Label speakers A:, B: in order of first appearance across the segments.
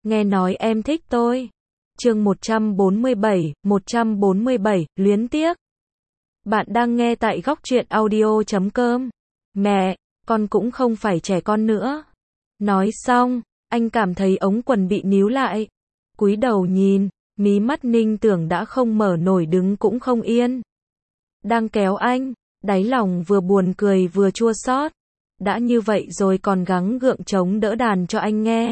A: nghe nói em thích tôi. Chương 147, luyến tiếc. Bạn đang nghe tại góc truyện audio.com. Mẹ, con cũng không phải trẻ con nữa. Nói xong, anh cảm thấy ống quần bị níu lại. Cúi đầu nhìn, mí mắt Ninh Tưởng đã không mở nổi, đứng cũng không yên. Đang kéo anh, đáy lòng vừa buồn cười vừa chua xót. Đã như vậy rồi còn gắng gượng chống đỡ đàn cho anh nghe.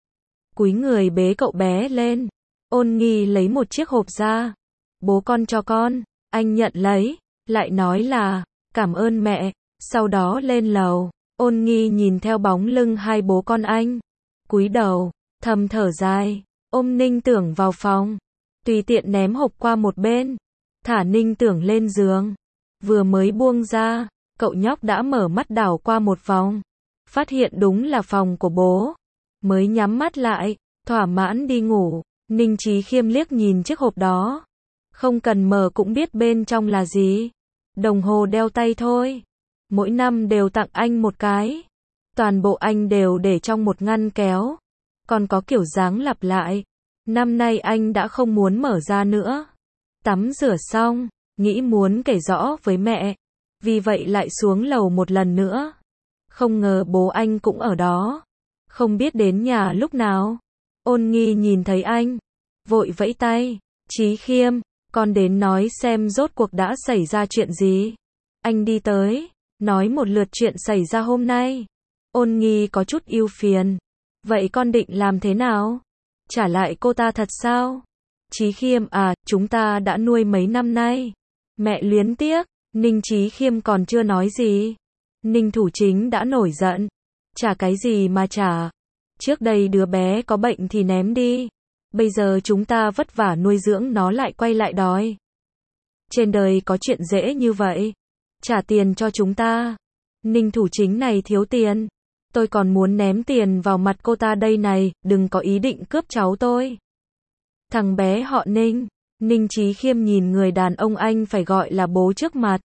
A: Cúi người bế cậu bé lên. Ôn Nghi lấy một chiếc hộp ra. Bố con cho con. Anh nhận lấy, lại nói là cảm ơn mẹ. Sau đó lên lầu. Ôn Nghi nhìn theo bóng lưng hai bố con anh, cúi đầu, thầm thở dài, ôm Ninh Tưởng vào phòng, tùy tiện ném hộp qua một bên, thả Ninh Tưởng lên giường. Vừa mới buông ra, cậu nhóc đã mở mắt đảo qua một vòng, phát hiện đúng là phòng của bố, mới nhắm mắt lại, thỏa mãn đi ngủ. Ninh Chí Khiêm liếc nhìn chiếc hộp đó, không cần mở cũng biết bên trong là gì. Đồng hồ đeo tay thôi. Mỗi năm đều tặng anh một cái. Toàn bộ anh đều để trong một ngăn kéo. Còn có kiểu dáng lặp lại. Năm nay anh đã không muốn mở ra nữa. Tắm rửa xong, nghĩ muốn kể rõ với mẹ. Vì vậy lại xuống lầu một lần nữa. Không ngờ bố anh cũng ở đó. Không biết đến nhà lúc nào. Ôn Nghi nhìn thấy anh, vội vẫy tay. Chí Khiêm, con đến nói xem rốt cuộc đã xảy ra chuyện gì. Anh đi tới, nói một lượt chuyện xảy ra hôm nay. Ôn Nghi có chút ưu phiền. Vậy con định làm thế nào? Trả lại cô ta thật sao? Chí Khiêm à, chúng ta đã nuôi mấy năm nay. Mẹ luyến tiếc. Ninh Chí Khiêm còn chưa nói gì. Ninh Thủ Chính đã nổi giận. Trả cái gì mà trả? Trước đây đứa bé có bệnh thì ném đi. Bây giờ chúng ta vất vả nuôi dưỡng nó lại quay lại đòi. Trên đời có chuyện dễ như vậy. Trả tiền cho chúng ta. Ninh Thủ Chính này thiếu tiền. Tôi còn muốn ném tiền vào mặt cô ta đây này, đừng có ý định cướp cháu tôi. Thằng bé họ Ninh. Ninh Chí Khiêm nhìn người đàn ông anh phải gọi là bố trước mặt.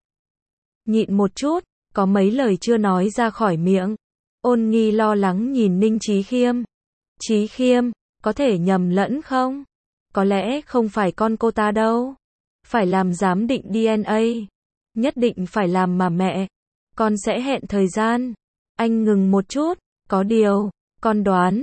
A: Nhịn một chút, có mấy lời chưa nói ra khỏi miệng. Ôn Nghi lo lắng nhìn Ninh Chí Khiêm. Chí Khiêm, có thể nhầm lẫn không? Có lẽ không phải con cô ta đâu. Phải làm giám định DNA. Nhất định phải làm mà mẹ. Con sẽ hẹn thời gian. Anh ngừng một chút. Có điều, con đoán,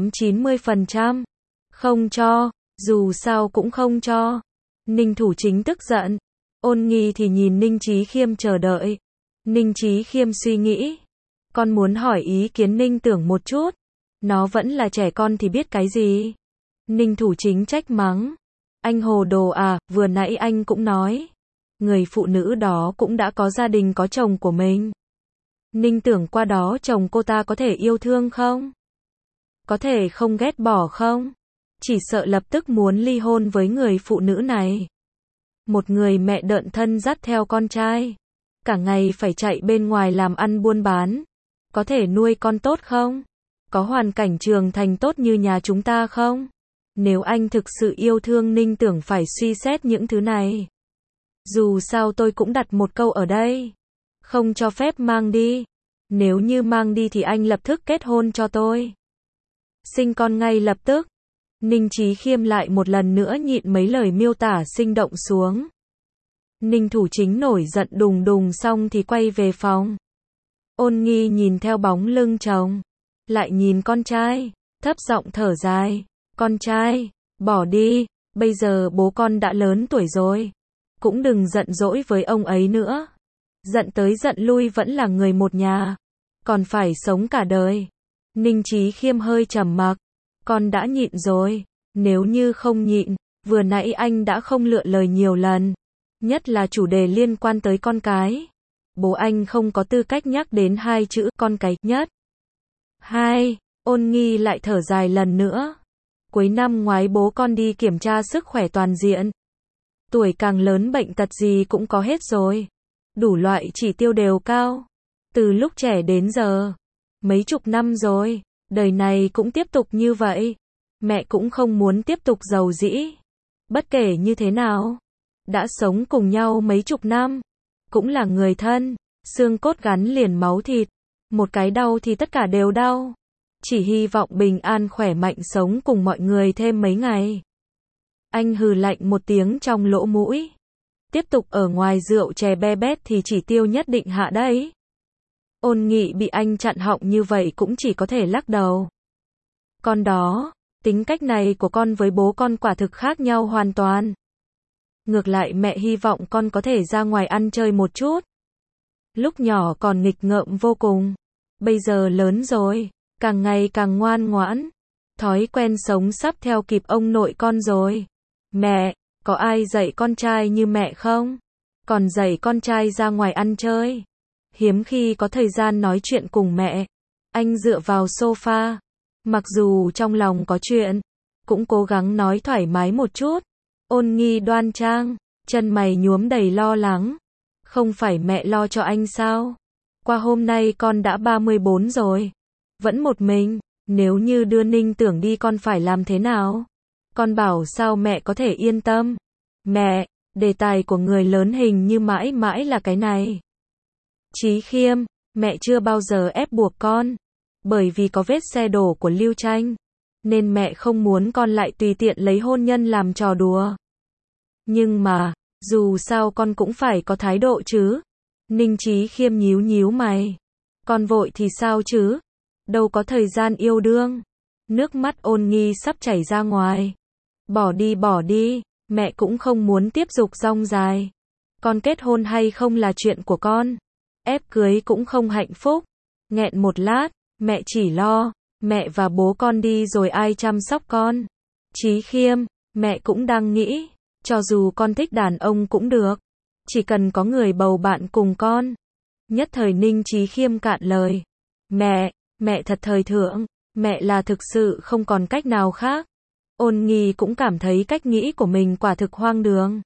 A: 80-90%. Không cho, dù sao cũng không cho. Ninh Thủ Chính tức giận. Ôn Nghi thì nhìn Ninh Chí Khiêm chờ đợi. Ninh Chí Khiêm suy nghĩ. Con muốn hỏi ý kiến Ninh Tưởng một chút. Nó vẫn là trẻ con thì biết cái gì. Ninh Thủ Chính trách mắng. Anh hồ đồ à, vừa nãy anh cũng nói. Người phụ nữ đó cũng đã có gia đình có chồng của mình. Ninh Tưởng qua đó chồng cô ta có thể yêu thương không? Có thể không ghét bỏ không? Chỉ sợ lập tức muốn ly hôn với người phụ nữ này. Một người mẹ đợn thân dắt theo con trai. Cả ngày phải chạy bên ngoài làm ăn buôn bán. Có thể nuôi con tốt không? Có hoàn cảnh trưởng thành tốt như nhà chúng ta không? Nếu anh thực sự yêu thương Ninh Tưởng phải suy xét những thứ này. Dù sao tôi cũng đặt một câu ở đây. Không cho phép mang đi. Nếu như mang đi thì anh lập tức kết hôn cho tôi. Sinh con ngay lập tức. Ninh Chí Khiêm lại một lần nữa nhịn mấy lời miêu tả sinh động xuống. Ninh Thủ Chính nổi giận đùng đùng xong thì quay về phòng. Ôn Nghi nhìn theo bóng lưng chồng. Lại nhìn con trai. Thấp giọng thở dài. Con trai, bỏ đi. Bây giờ bố con đã lớn tuổi rồi. Cũng đừng giận dỗi với ông ấy nữa. Giận tới giận lui vẫn là người một nhà. Còn phải sống cả đời. Ninh Chí Khiêm hơi trầm mặc. Con đã nhịn rồi. Nếu như không nhịn, vừa nãy anh đã không lựa lời nhiều lần. Nhất là chủ đề liên quan tới con cái. Bố anh không có tư cách nhắc đến hai chữ con cái nhất. Hai, Ôn Nghi lại thở dài lần nữa. Cuối năm ngoái bố con đi kiểm tra sức khỏe toàn diện. Tuổi càng lớn bệnh tật gì cũng có hết rồi. Đủ loại chỉ tiêu đều cao. Từ lúc trẻ đến giờ. Mấy chục năm rồi. Đời này cũng tiếp tục như vậy. Mẹ cũng không muốn tiếp tục giàu dĩ. Bất kể như thế nào. Đã sống cùng nhau mấy chục năm. Cũng là người thân. Xương cốt gắn liền máu thịt. Một cái đau thì tất cả đều đau. chỉ hy vọng bình an khỏe mạnh sống cùng mọi người thêm mấy ngày. Anh hừ lạnh một tiếng trong lỗ mũi. Tiếp tục ở ngoài rượu chè be bét thì chỉ tiêu nhất định hạ đấy. Ôn Nghị bị anh chặn họng như vậy cũng chỉ có thể lắc đầu. Con đó, tính cách này của con với bố con quả thực khác nhau hoàn toàn. Ngược lại mẹ hy vọng con có thể ra ngoài ăn chơi một chút. Lúc nhỏ còn nghịch ngợm vô cùng. Bây giờ lớn rồi, càng ngày càng ngoan ngoãn. Thói quen sống sắp theo kịp ông nội con rồi. Mẹ, có ai dạy con trai như mẹ không? Còn dạy con trai ra ngoài ăn chơi. Hiếm khi có thời gian nói chuyện cùng mẹ. Anh dựa vào sofa. Mặc dù trong lòng có chuyện, cũng cố gắng nói thoải mái một chút. Ôn Nghi đoan trang, chân mày nhuốm đầy lo lắng. Không phải mẹ lo cho anh sao? Qua hôm nay con đã 34 rồi. Vẫn một mình, nếu như đưa Ninh Tưởng đi con phải làm thế nào? Con bảo sao mẹ có thể yên tâm? Mẹ, đề tài của người lớn hình như mãi mãi là cái này. Chí Khiêm, mẹ chưa bao giờ ép buộc con. Bởi vì có vết xe đổ của Lưu Tranh, nên mẹ không muốn con lại tùy tiện lấy hôn nhân làm trò đùa. Nhưng mà, dù sao con cũng phải có thái độ chứ. Ninh Chí Khiêm nhíu nhíu mày. Con vội thì sao chứ? Đâu có thời gian yêu đương. Nước mắt Ôn Nghi sắp chảy ra ngoài. Bỏ đi, mẹ cũng không muốn tiếp tục dong dài. Con kết hôn hay không là chuyện của con. Ép cưới cũng không hạnh phúc. Nghẹn một lát, mẹ chỉ lo, mẹ và bố con đi rồi ai chăm sóc con. Chí Khiêm, mẹ cũng đang nghĩ, cho dù con thích đàn ông cũng được. Chỉ cần có người bầu bạn cùng con. Nhất thời Ninh Chí Khiêm cạn lời. Mẹ thật thời thượng, mẹ là thực sự không còn cách nào khác. Ôn Nghi cũng cảm thấy cách nghĩ của mình quả thực hoang đường.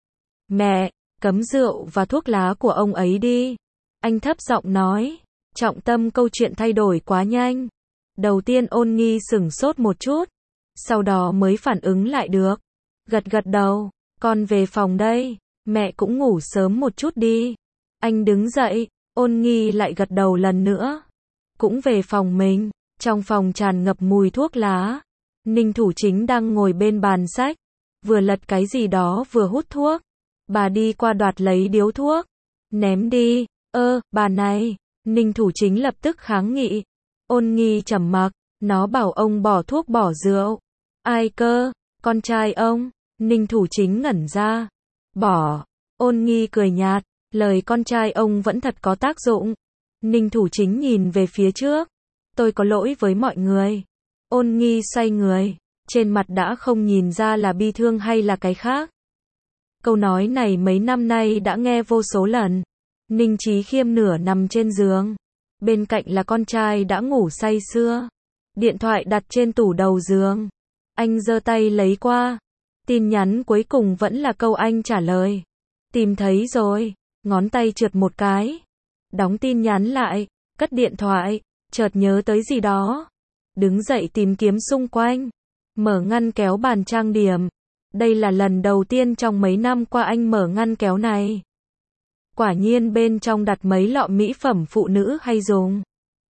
A: Mẹ, cấm rượu và thuốc lá của ông ấy đi. Anh thấp giọng nói. Trọng tâm câu chuyện thay đổi quá nhanh. Đầu tiên Ôn Nghi sửng sốt một chút. Sau đó mới phản ứng lại được. Gật đầu, con về phòng đây. Mẹ cũng ngủ sớm một chút đi. Anh đứng dậy, Ôn Nghi lại gật đầu lần nữa. Cũng về phòng mình. Trong phòng tràn ngập mùi thuốc lá. Ninh Thủ Chính đang ngồi bên bàn sách. Vừa lật cái gì đó vừa hút thuốc. Bà đi qua đoạt lấy điếu thuốc. Ném đi. Bà này. Ninh Thủ Chính lập tức kháng nghị. Ôn Nghi trầm mặc. Nó bảo ông bỏ thuốc bỏ rượu. Ai cơ? Con trai ông. Ninh Thủ Chính ngẩn ra. Bỏ. Ôn Nghi cười nhạt. Lời con trai ông vẫn thật có tác dụng. Ninh Thủ Chính nhìn về phía trước. Tôi có lỗi với mọi người. Ôn Nghi xoay người. Trên mặt đã không nhìn ra là bi thương hay là cái khác. Câu nói này mấy năm nay đã nghe vô số lần. Ninh Chí Khiêm nửa nằm trên giường. Bên cạnh là con trai đã ngủ say sưa. Điện thoại đặt trên tủ đầu giường. Anh giơ tay lấy qua. Tin nhắn cuối cùng vẫn là câu anh trả lời. Tìm thấy rồi. Ngón tay trượt một cái. Đóng tin nhắn lại. Cất điện thoại. Chợt nhớ tới gì đó. Đứng dậy tìm kiếm xung quanh. Mở ngăn kéo bàn trang điểm. Đây là lần đầu tiên trong mấy năm qua anh mở ngăn kéo này. Quả nhiên bên trong đặt mấy lọ mỹ phẩm phụ nữ hay dùng.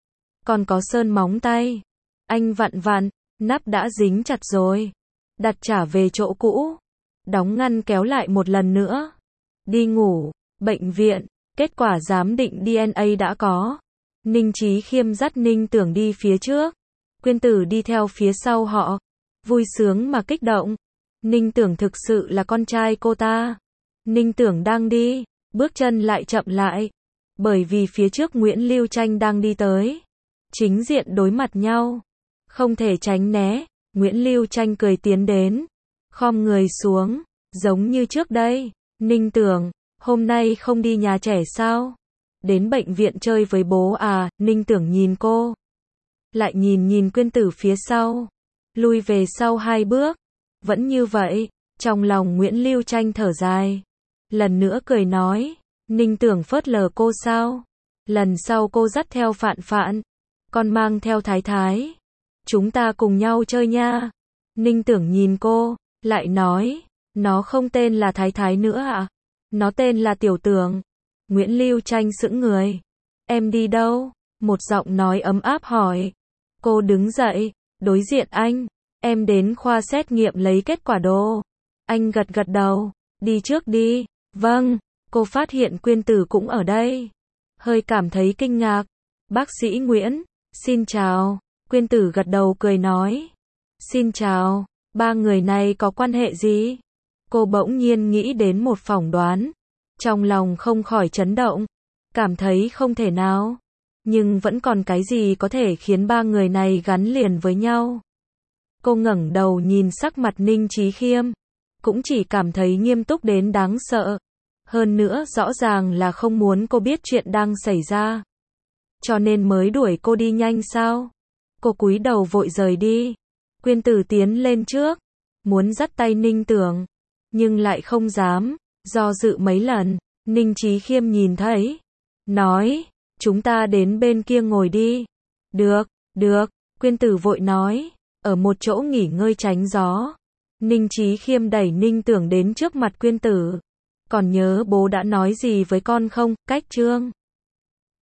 A: Còn có sơn móng tay. Anh vặn, nắp đã dính chặt rồi. Đặt trả về chỗ cũ. Đóng ngăn kéo lại một lần nữa. Đi ngủ, bệnh viện, kết quả giám định DNA đã có. Ninh Chí Khiêm dắt Ninh Tưởng đi phía trước. Quyên Tử đi theo phía sau họ. Vui sướng mà kích động. Ninh Tưởng thực sự là con trai cô ta. Ninh Tưởng đang đi. Bước chân lại chậm lại. Bởi vì phía trước Nguyễn Lưu Tranh đang đi tới. Chính diện đối mặt nhau. Không thể tránh né. Nguyễn Lưu Tranh cười tiến đến. Khom người xuống. Giống như trước đây. Ninh Tưởng, hôm nay không đi nhà trẻ sao? Đến bệnh viện chơi với bố à? Ninh Tưởng nhìn cô. Lại nhìn Quyên Tử phía sau. Lui về sau 2 bước. Vẫn như vậy. Trong lòng Nguyễn Lưu Tranh thở dài. Lần nữa cười nói. Ninh Tưởng phớt lờ cô sao? Lần sau cô dắt theo Phạn. Con mang theo Thái. Chúng ta cùng nhau chơi nha. Ninh Tưởng nhìn cô. Lại nói. Nó không tên là Thái nữa à? Nó tên là Tiểu Tưởng. Nguyễn Lưu Tranh sững người. Em đi đâu? Một giọng nói ấm áp hỏi. Cô đứng dậy, đối diện anh. Em đến khoa xét nghiệm lấy kết quả đồ. Anh gật gật đầu. Đi trước đi. Vâng. Cô phát hiện Quyên Tử cũng ở đây. Hơi cảm thấy kinh ngạc. Bác sĩ Nguyễn. Xin chào. Quyên Tử gật đầu cười nói. Xin chào. Ba người này có quan hệ gì? Cô bỗng nhiên nghĩ đến một phỏng đoán. Trong lòng không khỏi chấn động. Cảm thấy không thể nào. Nhưng vẫn còn cái gì có thể khiến ba người này gắn liền với nhau. Cô ngẩng đầu nhìn sắc mặt Ninh Chí Khiêm. Cũng chỉ cảm thấy nghiêm túc đến đáng sợ. Hơn nữa rõ ràng là không muốn cô biết chuyện đang xảy ra. Cho nên mới đuổi cô đi nhanh sao? Cô cúi đầu vội rời đi. Quyên Tử tiến lên trước. Muốn dắt tay Ninh Tưởng. Nhưng lại không dám. Do dự mấy lần. Ninh Chí Khiêm nhìn thấy. Nói. Chúng ta đến bên kia ngồi đi. Được, được. Quyên Tử vội nói. Ở một chỗ nghỉ ngơi tránh gió. Ninh Chí Khiêm đẩy Ninh Tưởng đến trước mặt Quyên Tử. Còn nhớ bố đã nói gì với con không? Cách Trương.